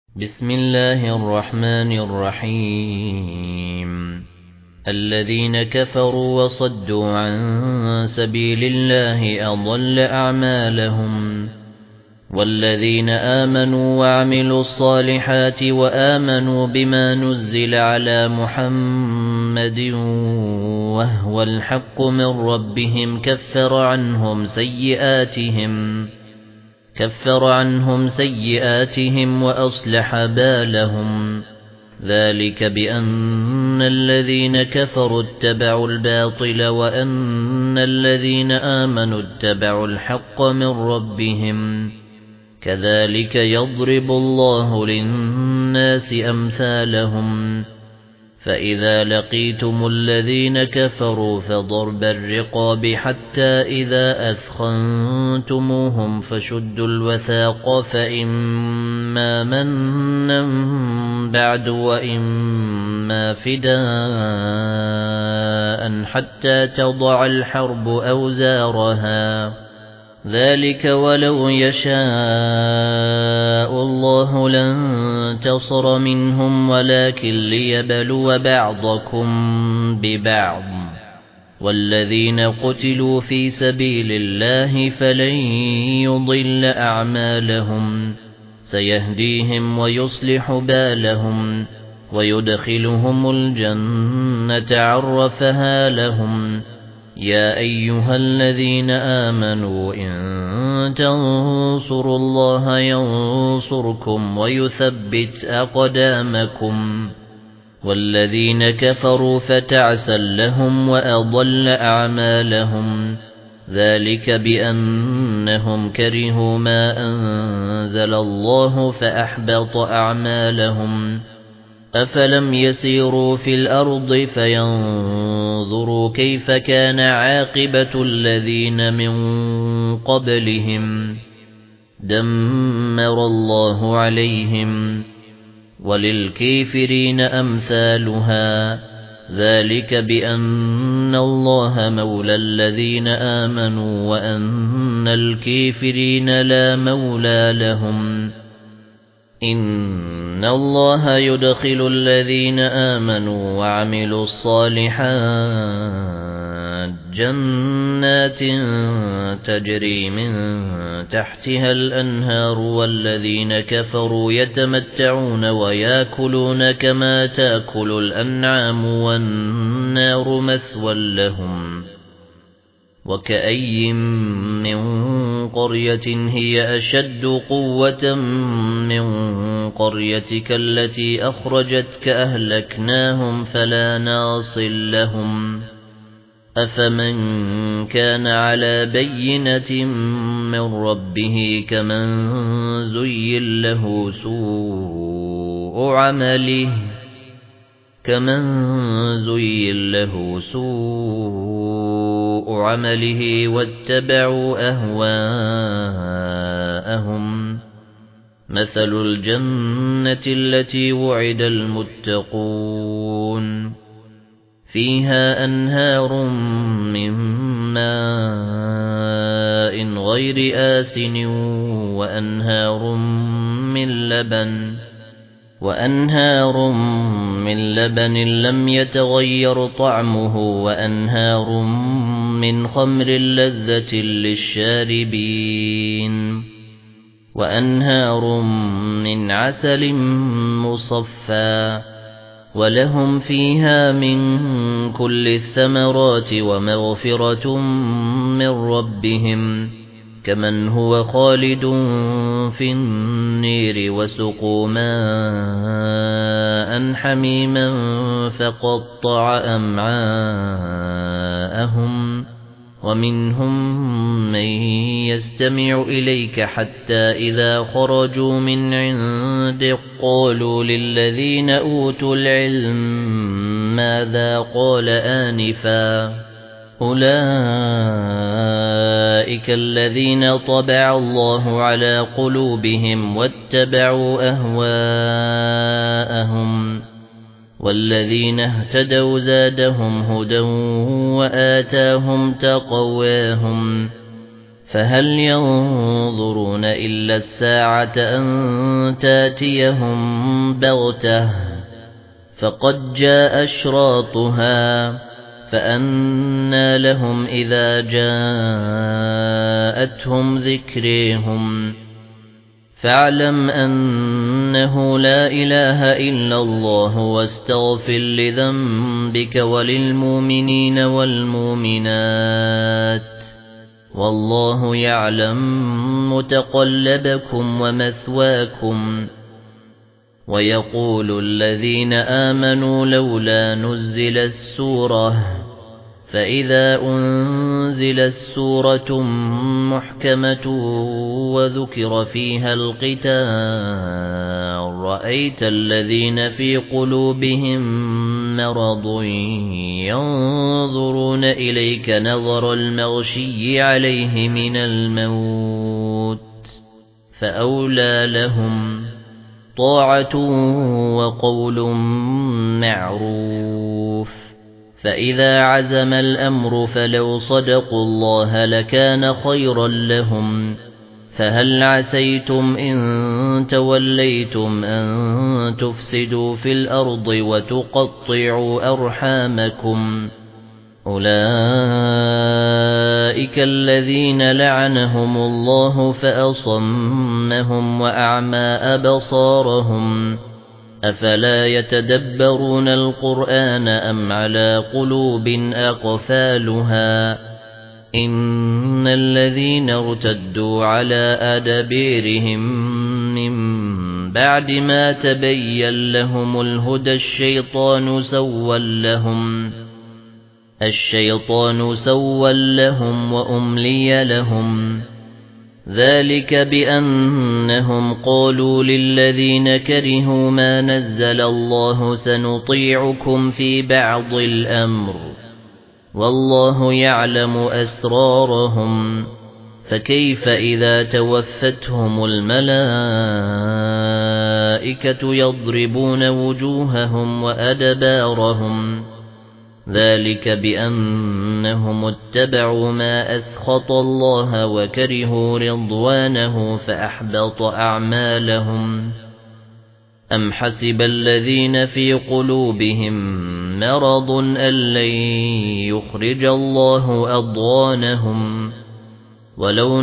بسم الله الرحمن الرحيم الذين كفروا وصدوا عن سبيل الله أضل أعمالهم والذين آمنوا وعملوا الصالحات وآمنوا بما نزل على محمد وهو الحق من ربهم كفر عنهم سيئاتهم وأصلح بالهم ذلك بأن الذين كفروا اتبعوا الباطل وأن الذين آمنوا اتبعوا الحق من ربهم كذلك يضرب الله للناس أمثالهم فإذا لقيتم الذين كفروا فضرب الرقاب حتى إذا أثخنتموهم فشدوا الوثاق فإما منا بعد وإما فداء حتى تضع الحرب أوزارها ذلك ولو يشاء الله لانتصر منهم ولكن ليبلو بعضكم ببعض والذين قتلوا في سبيل الله فلن يضل أعمالهم سيهديهم ويصلح بالهم ويدخلهم الجنة عرفها لهم يا أيها الذين آمنوا إن تنصروا الله ينصركم ويثبت أقدامكم والذين كفروا فتعسا لهم وأضل أعمالهم ذلك بأنهم كرهوا ما أنزل الله فأحبط أعمالهم أفلم يسيروا في الأرض فينظروا كيف كان عاقبة الذين من قبلهم دمر الله عليهم وللكافرين أمثالها ذلك بأن الله مولى الذين آمنوا وأن الكافرين لا مولى لهم إن الله يدخل الذين آمنوا وعملوا الصالحات جنات تجري من تحتها الأنهار والذين كفروا يتمتعون ويأكلون كما تأكل الأنعام والنار مثوى لهم وكأي من قرية هي أشد قوة من قريتك التي أخرجتك أهلكناهم فلا ناصر لهم أفمن كان على بينة من ربه كمن زين له سوء عمله واتبعوا أهواءهم مثل الجنة التي وعد المتقون فيها أنهار من ماء غير آسن وأنهار من لبن لم يتغير طعمه وأنهار من خمر لذة للشاربين وأنهار من عسل مصفى ولهم فيها من كل الثمرات ومغفرة من ربهم كمن هو خالد في النير وسقوا ماء حميما فقطع أمعاءهم ومنهم من يستمع إليك حتى إذا خرجوا من عندك قالوا للذين أوتوا العلم ماذا قال آنفا أولئك الذين طبع الله على قلوبهم واتبعوا أهواءهم والذين اهتدوا زادهم هدى وآتاهم تقواهم فهل ينظرون إلا الساعة أن تاتيهم بغتة فقد جاء أشراطها فأنى لهم إذا جاءتهم ذكرهم فاعلم أنه لا إله إلا الله واستغفر لذنبك وللمؤمنين والمؤمنات والله يعلم متقلبكم ومثواكم ويقول الذين آمنوا لولا نزل السورة فإذا أنزلت سورة محكمة وذكر فيها القتال رأيت الذين في قلوبهم مرض ينظرون إليك نظر المغشي عليه من الموت فأولى لهم طاعة وقول معروف فإذا عزم الأمر فلو صدقوا الله لكان خيرا لهم فهل عسيتم إن توليتم أن تفسدوا في الأرض وتقطعوا أرحامكم أولئك الذين لعنهم الله فأصمهم وأعمى أبصارهم أفلا يتدبرون القرآن أم على قلوب أقفالها إن الذين ارتدوا على أدبيرهم من بعد ما تبين لهم الهدى الشيطان سول لهم وأملي لهم ذلك بأنهم قالوا للذين كرهوا ما نزل الله سنطيعكم في بعض الأمر والله يعلم أسرارهم فكيف إذا توفتهم الملائكة يضربون وجوههم وأدبارهم ذلك بأنهم اتبعوا ما أسخط الله وكرهوا رضوانه فأحبط أعمالهم أم حسب الذين في قلوبهم مرض أن لن يخرج الله أضغانهم ولو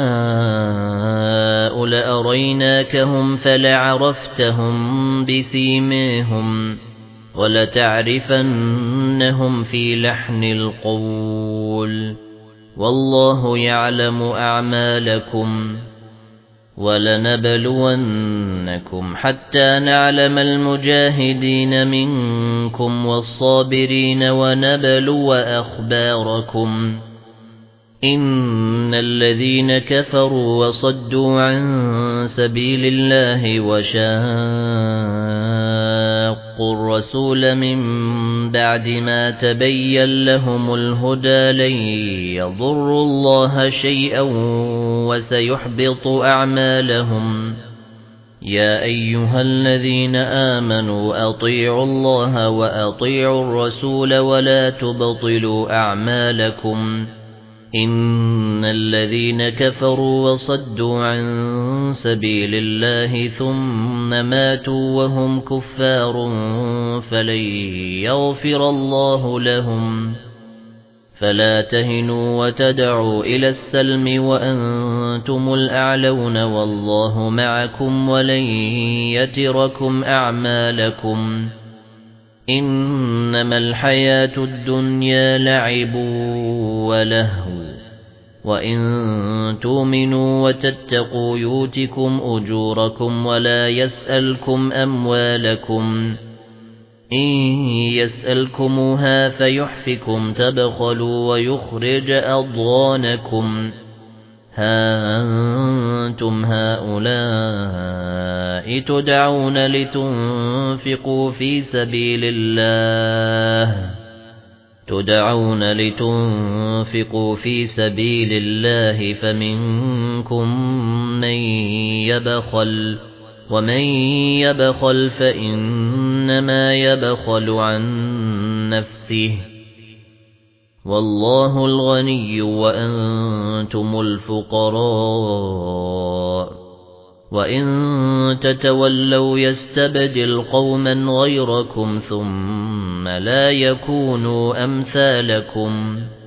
نشاء لأريناكهم فلعرفتهم بسيماهم ولتعرفنهم في لحن القول والله يعلم أعمالكم ولنبلونكم حتى نعلم المجاهدين منكم والصابرين ونبلو أخباركم إن الذين كفروا وصدوا عن سبيل الله وشاقوا الرسول من بعد ما تبين لهم الهدى لن يضروا الله شيئا وسيحبط أعمالهم يا أيها الذين آمنوا أطيعوا الله وأطيعوا الرسول ولا تبطلوا أعمالكم إن الذين كفروا وصدوا عن سبيل الله ثم ماتوا وهم كفار فلن يغفر الله لهم فلا تهنوا وتدعوا إلى السلم وأنتم الأعلون والله معكم ولن يتركم أعمالكم إنما الحياة الدنيا لعب ولهو وإن تؤمنوا وتتقوا يؤتكم أجوركم ولا يسألكم أموالكم إن يسألكموها فيحفكم تبخلوا ويخرج أضغانكم ها أنتم هؤلاء تدعون لتنفقوا في سبيل الله فمنكم من يبخل ومن يبخل فإنما يبخل عن نفسه والله الغني وأنتم الفقراء وإن تتولوا يستبدل قوما غيركم ثم لا يكونوا أمثالكم